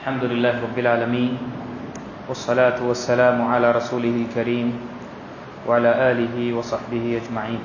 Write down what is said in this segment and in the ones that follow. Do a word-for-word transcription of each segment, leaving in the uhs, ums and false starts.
الحمد لله رب العالمين والصلاة والسلام على رسوله الكريم وعلى آله وصحبه أجمعين.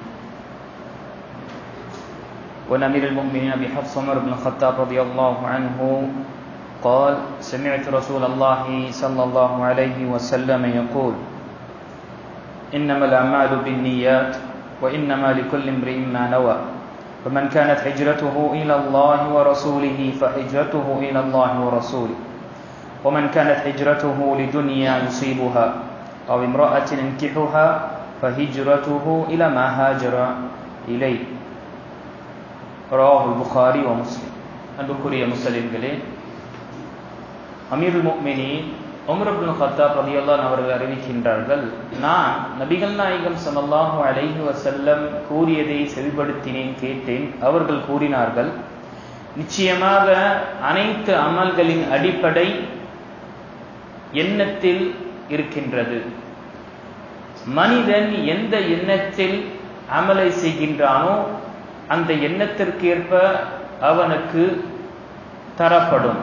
ونمير المؤمنين أبي حفص عمر بن الخطاب رضي الله عنه قال: سمعت رسول الله صلى الله عليه وسلم يقول: إنما الأعمال بالنيات وإنما لكل امرئ ما نوى فمن كانت هجرته إلى الله ورسوله فهجرته إلى الله ورسوله ومن كانت هجرته لدنيا يصيبها أو امرأة ينكحها فهجرته إلى ما هاجر إليه. رواه البخاري ومسلم. அன்புக்குரிய முஸ்லிம்களே, அமீருல் முஃமினீன் உமர் இப்னு கத்தாப் ரலியல்லாஹு அன்ஹு அவர்கள் அறிவிக்கின்றார்கள், நான் நபிகள் நாயகம் ஸல்லல்லாஹு அலைஹி வஸல்லம் கூறியதை செவிப்படுத்தினேன், கேட்டேன். அவர்கள் கூறினார்கள், நிச்சயமாக அனைத்து அமல்களின் அடிப்படை எண்ணத்தில் இருக்கின்றது. மனிதன் எந்த எண்ணத்தில் அமலை செய்கின்றானோ அந்த எண்ணத்திற்கேற்ப அவனுக்கு தரப்படும்.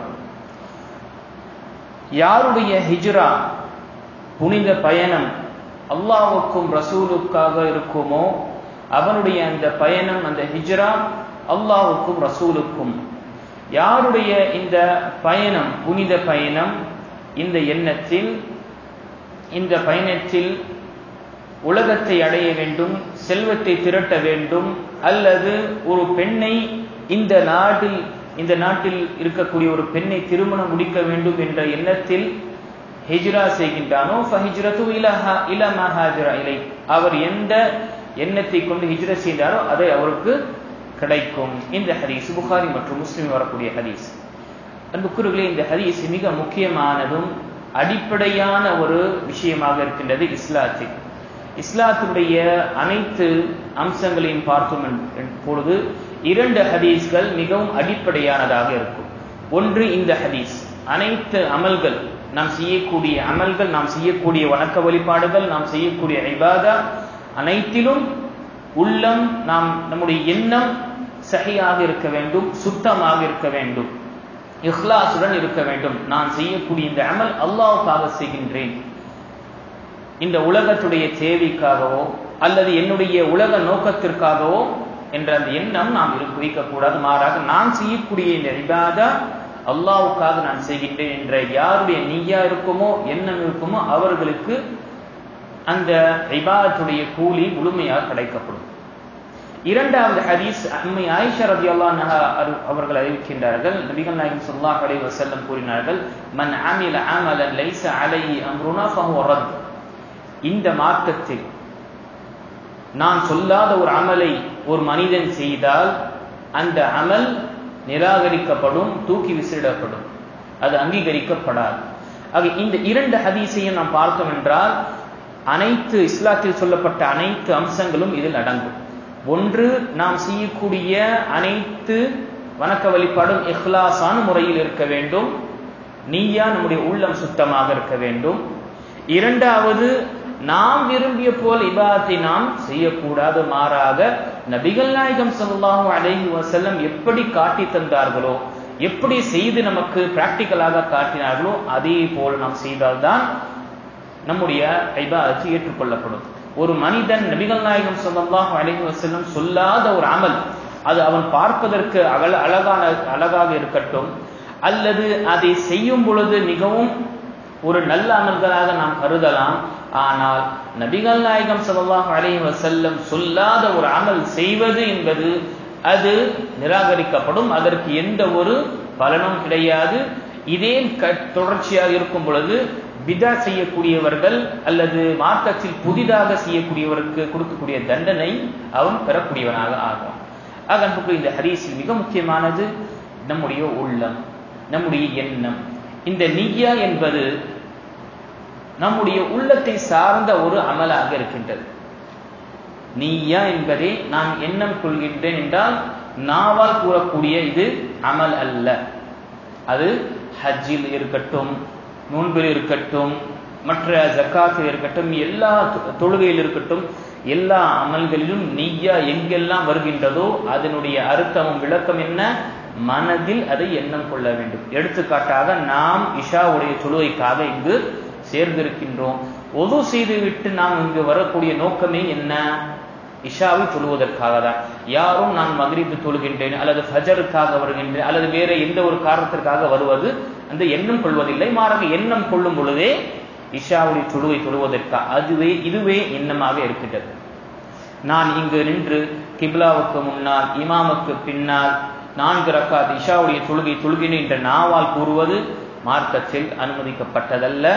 யாருடைய ஹிஜ்ரா புனித பயணம் அல்லாஹ்வுக்கும் ரசூலுக்காக இருக்குமோ அவனுடைய அந்த பயணம், அந்த ஹிஜ்ரா அல்லாஹ்வுக்கும் ரசூலுக்கும். யாருடைய இந்த பயணம் புனித பயணம், இந்த எண்ணத்தில், இந்த பயணத்தில் உலகத்தை அடைய வேண்டும், செல்வத்தை திரட்ட வேண்டும், அல்லது ஒரு பெண்ணை இந்த நாட்டில் இந்த நாட்டில் இருக்கக்கூடிய ஒரு பெண்ணை திருமணம் முடிக்க வேண்டும் என்ற எண்ணத்தில் ஹிஜ்ரா செய்கின்றானோ ஃபஹிஜ்ரத்து இலஹா இலா மா ஹாஜர இலை, அவர் எந்த எண்ணத்தை கொண்டு ஹிஜ்ரா செய்தாரோ அதை அவருக்கு கிடைக்கும். இந்த ஹதீஸ் புகாரி மற்றும் முஸ்லிம் வரக்கூடிய ஹதீஸ். அன்புக்குரியவர்களே, இந்த ஹதீஸ் மிக முக்கியமானதும் அடிப்படையான ஒரு விஷயமாக இருக்கின்றது இஸ்லாத்தில். இஸ்லாத்துடைய அனைத்து அம்சங்களையும் பார்த்தோம் பொழுது இரண்டு ஹதீஸ்கள் மிகவும் அடிப்படையானதாக இருக்கும். ஒன்று இந்த ஹதீஸ், அனைத்து அமல்கள், நாம் செய்யக்கூடிய அமல்கள், நாம் செய்யக்கூடிய வணக்க வழிபாடுகள், நாம் செய்யக்கூடிய இபாதா அனைத்திலும் உள்ளம், நாம் நம்முடைய எண்ணம் சஹீஹாக இருக்க வேண்டும், சுத்தமாக இருக்க வேண்டும், இஹ்லாஸுடன் இருக்க வேண்டும். நான் செய்யக்கூடிய இந்த அமல் அல்லாஹ்வுக்காக செய்கின்றேன், இந்த உலகத்துடைய தேவைக்காகவோ அல்லது என்னுடைய உலக நோக்கத்திற்காகவோ என்ற அந்த எண்ணம் நாம் வைக்கக்கூடாது. மாறாக நான் செய்யக்கூடிய இந்த இபாதா அல்லாஹ்வுக்காக நான் செய்கின்றேன் என்ற யாருடைய நிய்யா இருக்குமோ, எண்ணம் இருக்குமோ, அவர்களுக்கு அந்த இபாதத்துடைய கூலி முழுமையாக கிடைக்கப்படும். இரண்டாவது ஹதீஸ், அம்மை ஆயிஷா ரலியல்லாஹு அன்ஹா அவர்கள் அறிவிக்கின்றார்கள், நபிகள் நாயகம் ஸல்லல்லாஹு அலைஹி வஸல்லம் கூறினார்கள், மன் அமில அமலன் லைஸ அலைஹி அம்ருனா ஃபஹுவ ரத். இந்த மார்க்கத்தில் நான் சொல்லாத ஒரு அமலை ஒரு மனிதன் செய்தால் அந்த அமல் நிராகரிக்கப்படும், தூக்கி விசிடப்படும், அது அங்கீகரிக்கப்படாது. ஆக இந்த இரண்டு ஹதீஸையும் நாம் பார்த்தோம் என்றால் அனைத்து இஸ்லாத்தில் சொல்லப்பட்ட அனைத்து அம்சங்களும் இதில் அடங்கும். ஒன்று, நாம் செய்யக்கூடிய அனைத்து வணக்க வழிபாடும் இஹ்லாஸான முறையில் இருக்க வேண்டும், நீயா நம்முடைய உள்ளம் சுத்தமாக இருக்க வேண்டும். இரண்டாவது, நாம் விரும்பிய போல் இபாதத்தை நாம் செய்யக்கூடாது. மாறாக நபிகள் நாயகம் ஸல்லல்லாஹு அலைஹி வஸல்லம் எப்படி காட்டி தந்தார்களோ, எப்படி செய்து நமக்கு பிராக்டிக்கலாக காட்டினார்களோ அதே போல் நாம் செய்தால்தான் நம்முடைய இபாதத்து ஏற்றுக்கொள்ளப்படும். ஒரு மனிதன் நபிகள் நாயகம் ஸல்லல்லாஹு அலைஹி வஸல்லம் சொல்லாத ஒரு அமல், அது அவன் பார்ப்பதற்கு அகல அழகான அழகாக இருக்கட்டும், அல்லது அதை செய்யும் பொழுது மிகவும் ஒரு நல்ல அமல்களாக நாம் கருதலாம். ஆனால் நபிகள் நாயகம் ஸல்லல்லாஹு அலைஹி வஸல்லம் சொல்லாத ஒரு அமல் செய்வது என்பது அது நிராகரிக்கப்படும், அதற்கு எந்த ஒரு பலனும் கிடையாது. இதே தொடர்ச்சியாக இருக்கும் பொழுது பிதா செய்யக்கூடியவர்கள் அல்லது மார்க்கத்தில் புதிதாக செய்யக்கூடியவருக்கு கொடுக்கக்கூடிய தண்டனை அவன் பெறக்கூடியவனாக ஆகும். ஆக அன்புக்குரிய இந்த ஹதீஸில் மிக முக்கியமானது நம்முடைய உள்ளம், நம்முடைய எண்ணம். இந்த நிய்யா என்பது நம்முடைய உள்ளத்தை சார்ந்த ஒரு அமலாக இருக்கின்றது. நிய்யா என்பதை நான் எண்ணம் கொள்கின்றேன் என்றால் நாவால் கூறக்கூடிய இது அமல் அல்ல. அது ஹஜ்ஜில் இருக்கட்டும், நோன்பில் இருக்கட்டும், மற்ற ஜக்காத்தில் இருக்கட்டும், எல்லா தொழுகையில் இருக்கட்டும், எல்லா அமல்களிலும் நிய்யா எங்கெல்லாம் வருகின்றதோ அதனுடைய அர்த்தமும் விளக்கம் என்ன? மனதில் அதை எண்ணம் கொள்ள வேண்டும். எடுத்துக்காட்டாக நாம் இஷாவுடைய தொழுகைக்காக இங்கு சேர்ந்திருக்கின்றோம். ஒது செய்துவிட்டு நாம் இங்கு வரக்கூடிய நோக்கமே என்ன? இஷாவை தொழுவதற்காக தான். யாரும் நான் மக்ரிப் தொழுகின்றேன் அல்லது ஃபஜருக்காக வருகின்றேன் அல்லது வேற எந்த ஒரு காரணத்திற்காக வருவது அந்த எண்ணம் கொள்வதில்லை. மாறாக எண்ணம் கொள்ளும் பொழுதே இஷாவுடைய தொழுகை தொழுவதற்காக அதுவே இதுவே எண்ணமாக இருக்கின்றது. நான் இங்கு நின்று கிப்லாவுக்கு முன்னால் இமாமுக்கு பின்னால் நான்கு ரக்காத் இஷாவுடைய தொழுகை தொழுகினேன் என்ற நாவால் கூறுவது மார்க்கத்தில் அனுமதிக்கப்பட்டதல்ல.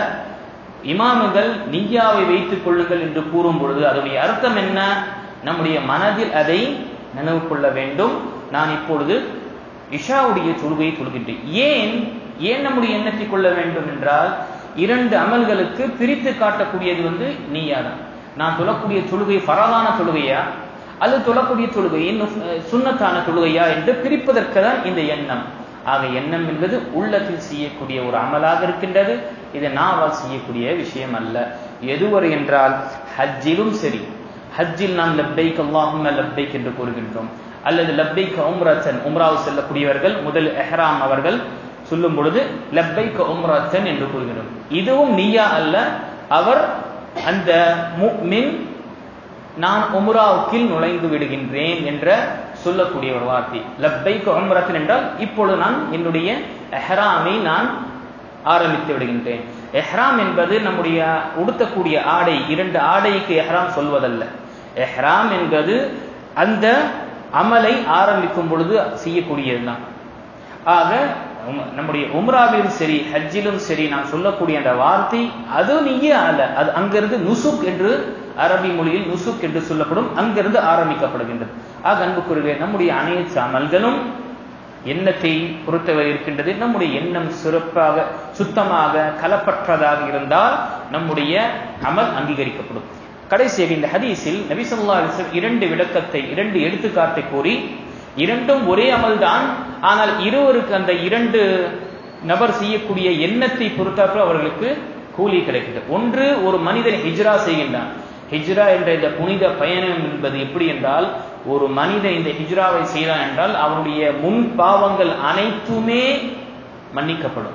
இமாமுகள் நிய்யாவை வைத்துக் கொள்ளுங்கள் என்று கூறும் பொழுது அதனுடைய அர்த்தம் என்ன? நம்முடைய மனதில் அதை நினைவு கொள்ள வேண்டும். நான் இப்பொழுது இஷாவுடைய தொழுகையை தொழுகின்றேன். ஏன் ஏன் நம்முடைய எண்ணத்தை கொள்ள வேண்டும் என்றால், இரண்டு அமல்களுக்கு பிரித்து காட்டக்கூடியது வந்து நிய்யா தான். நான் தொழக்கூடிய தொழுகை ஃபரதான தொழுகையா அல்லது தொழக்கூடிய தொழுகை சுன்னத்தான தொழுகையா என்று பிரிப்பதற்கு தான் இந்த எண்ணம். ஆக எண்ணம் என்பது உள்ளத்தில் செய்யக்கூடிய ஒரு அமலாக இருக்கின்றது. இது நாவால் செய்யக்கூடிய விஷயம் அல்ல. எதுவரை என்றால் ஹஜ்ஜிலும் சரி, ஹஜ்ஜில் நாம் லப்பைக் அல்லாஹும்ம லப்பைக் என்று கூறுகின்றோம். அல்லது லப்பைக் உம்ரத்தன், உம்ராவு செல்லக்கூடியவர்கள் முதல் இஹ்ராம் அவர்கள் சொல்லும் பொழுது லப்பைக் உம்ரத்தன் என்று கூறுகின்றோம். இதுவும் நிய்யா அல்ல. அவர் அந்த முஃமின் நான் உம்ராவுக்கு நுழைந்து விடுகின்றேன் என்ற சொல்லக்கூடிய ஒரு வார்த்தை. லப்பைக் உம்ரத்தன் என்றால் இப்பொழுது நான் என்னுடைய இஹ்ராமை நான் ஆரம்பித்து விடுகின்றேன். இஹ்ராம் என்பது நம்முடைய உடுத்தக்கூடிய ஆடை, இரண்டு ஆடைக்கு இஹ்ராம் சொல்வதல்ல. இஹ்ராம் என்பது அந்த அமலை ஆரம்பிக்கும் பொழுது செய்யக்கூடியதுதான். ஆக நம்முடைய உம்ராவிலும் சரி ஹஜ்ஜிலும் சரி நாம் சொல்லக்கூடிய அந்த வார்த்தை அது நிய்யா அல்ல. அது அங்கிருந்து நுசுக் என்று அரபி மொழியில் நுசுக் என்று சொல்லப்படும், அங்கிருந்து ஆரம்பிக்கப்படுகின்றது. ஆக அன்புக்குரிய நம்முடைய அனைத்து அமல்களும் எண்ணத்தை பொறுத்தவரை இருக்கின்றது. நம்முடைய எண்ணம் சிறப்பாக சுத்தமாக கலப்பற்றதாக இருந்தால் நம்முடைய அமல் அங்கீகரிக்கப்படும். கடைசியாக இந்த ஹதீஸில் நபி ஸல்லல்லாஹு அலைஹி வஸல்லம் இரண்டு விளக்கத்தை இரண்டு எடுத்துக்காட்டை கூறி, இரண்டும் ஒரே அமல் தான், ஆனால் இருவருக்கு அந்த இரண்டு நபர் செய்யக்கூடிய எண்ணத்தை பொறுத்தாற்போல் அவர்களுக்கு கூலி கிடைக்கிறது. ஒன்று, ஒரு மனிதன் ஹிஜ்ரா செய்கின்றான். ஹிஜ்ரா என்ற இந்த புனித பயணம் என்பது எப்படி என்றால், ஒரு மனிதன் இந்த ஹிஜ்ராவை செய்தான் என்றால் அவனுடைய முன் பாவங்கள் அனைத்துமே மன்னிக்கப்படும்.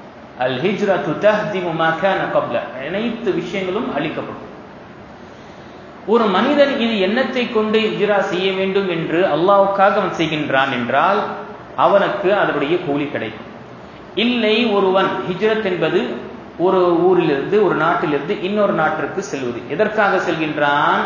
அல் ஹிஜ்ரத்து தஹ்திமு மா கான கப்ல, அனைத்து விஷயங்களும் அழிக்கப்படும். ஒரு மனிதன் இது எண்ணத்தை கொண்டு ஹிஜ்ரா செய்ய வேண்டும் என்று அல்லாஹ்வுக்காக அவன் செய்கின்றான் என்றால் அவனுக்கு அதனுடைய கூலி கிடைக்கும். இல்லை, ஒருவன் ஹிஜ்ரத் என்பது ஒரு ஊரிலிருந்து ஒரு நாட்டிலிருந்து இன்னொரு நாட்டிற்கு செல்வது. எதற்காக செல்கின்றான்?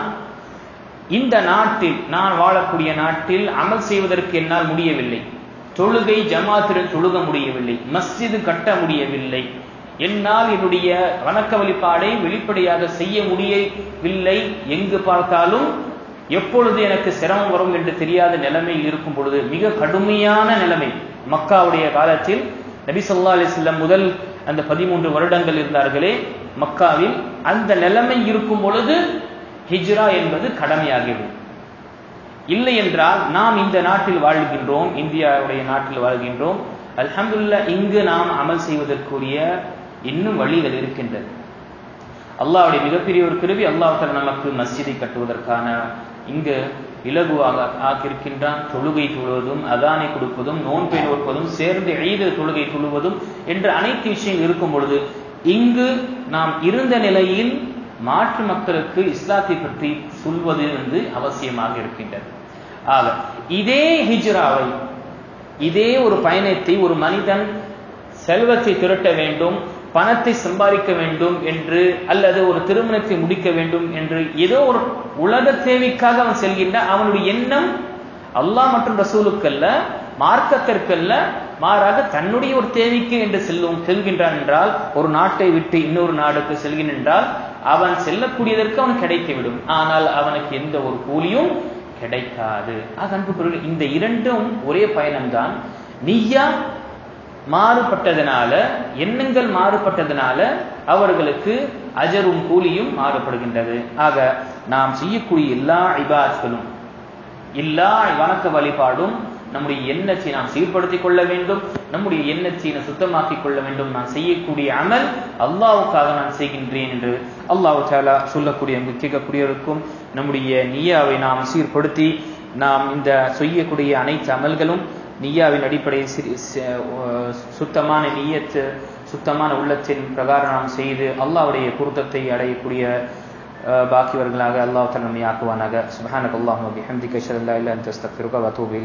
இந்த நாட்டில் நான் வாழக்கூடிய நாட்டில் அமல் செய்வதற்கு என்னால் முடியவில்லை, தொழுகை ஜமாத்துடன் தொழுக முடியவில்லை, மஸ்ஜிது கட்ட முடியவில்லை, என்னால் என்னுடைய வணக்க வழிபாடை வெளிப்படையாக செய்ய முடியவில்லை, எங்கு பார்த்தாலும் எப்பொழுது எனக்கு சிரமம் வரும் என்று தெரியாத நிலைமையில் இருக்கும் பொழுது, மிக கடுமையான நிலைமை மக்காவுடைய காலத்தில் நபி ஸல்லல்லாஹு அலைஹி வஸல்லம் முதல் அந்த பதிமூன்று வருடங்கள் இருந்தார்களே மக்காவில், அந்த நிலைமை இருக்கும் பொழுது ஹிஜ்ரா என்பது கடமையாகிவிடும். இல்லை என்றால் நாம் இந்த நாட்டில் வாழ்கின்றோம், இந்தியாவுடைய நாட்டில் வாழ்கின்றோம், அல்ஹம்துலில்லாஹ் இங்கு நாம் அமல் செய்வதற்குரிய இன்னும் வழிகள் இருக்கின்றது. அல்லாஹ்வுடைய மிகப்பெரிய ஒரு கிருபை, அல்லாஹ் தஆலா நமக்கு மஸ்ஜிதை கட்டுவதற்கான இங்கு இலகுவாக ஆக்கியிருக்கின்றான். தொழுகை தொழுவதும் அதானை கொடுப்பதும் நோன்பை நோற்பதும் சேர்ந்து ஈத் தொழுகை தொழுவதும் என்ற அனைத்து விஷயங்கள் இருக்கும் பொழுது இங்கு நாம் இருந்த நிலையில் மாற்று மக்களுக்கு இஸ்லாத்தை பற்றி சொல்வது வந்து அவசியமாக இருக்கின்றது. ஆக இதே ஹிஜ்ராவை, இதே ஒரு பயணத்தை ஒரு மனிதன் செல்வத்தை திரட்ட வேண்டும், பணத்தை சம்பாதிக்க வேண்டும் என்று, அல்லது ஒரு திருமணத்தை முடிக்க வேண்டும் என்று ஏதோ ஒரு உலக தேவைக்காக அவன் செல்கின்ற அவனுடைய எண்ணம் அல்லாஹ் மற்றும் ரசூலுக்கல்ல, மார்க்கத்திற்கல்ல, மாறாக தன்னுடைய ஒரு தேவைக்கு என்று செல்லும் செல்கின்றான் என்றால், ஒரு நாட்டை விட்டு இன்னொரு நாடுக்கு செல்கின்றால் அவன் செல்லக்கூடியதற்கு அவன் கிடைத்துவிடும், ஆனால் அவனுக்கு எந்த ஒரு கூலியும் கிடைக்காது. ஆக அன்புக்குரியவர்களே, இந்த இரண்டும் ஒரே பயணம்தான். நிய்யா மாறுபட்டதனால, எண்ணங்கள் மாறுபட்டதனால அவர்களுக்கு அஜரும் கூலியும் மாறுபடுகின்றது. ஆக நாம் செய்யக்கூடிய எல்லா இபாதத்துகளும், எல்லா வணக்க வழிபாடும் நம்முடைய எண்ணத்தை நாம் சீர்படுத்திக் கொள்ள வேண்டும், நம்முடைய எண்ணத்தை சுத்தமாக்கிக் கொள்ள வேண்டும். நான் செய்யக்கூடிய அமல் அல்லாஹ்வுக்காக நான் செய்கின்றேன் என்று அல்லாஹ் தஆலா சொல்லக்கூடிய கேட்கக்கூடியவருக்கும் நம்முடைய நிய்யாவை நாம் சீர்படுத்தி நாம் இந்த செய்யக்கூடிய அனைத்து அமல்களும் நிய்யாவின் அடிப்படையில் சுத்தமான நிய்யத்து சுத்தமான உள்ளத்தின் பிரகாரம் நாம் செய்து அல்லாஹ்வுடைய பொருத்தத்தை அடையக்கூடிய பாக்கியவர்களாக அல்லாஹ் தஆலா நம்மை ஆக்குவானாக. சுப்ஹானக அல்லாஹும்ம வபிஹம்திக அஷ்ஹது அல்லா இலாஹா இல்ல அன்த அஸ்தக்ஃபிருக வ அத்தூபு இலைக்.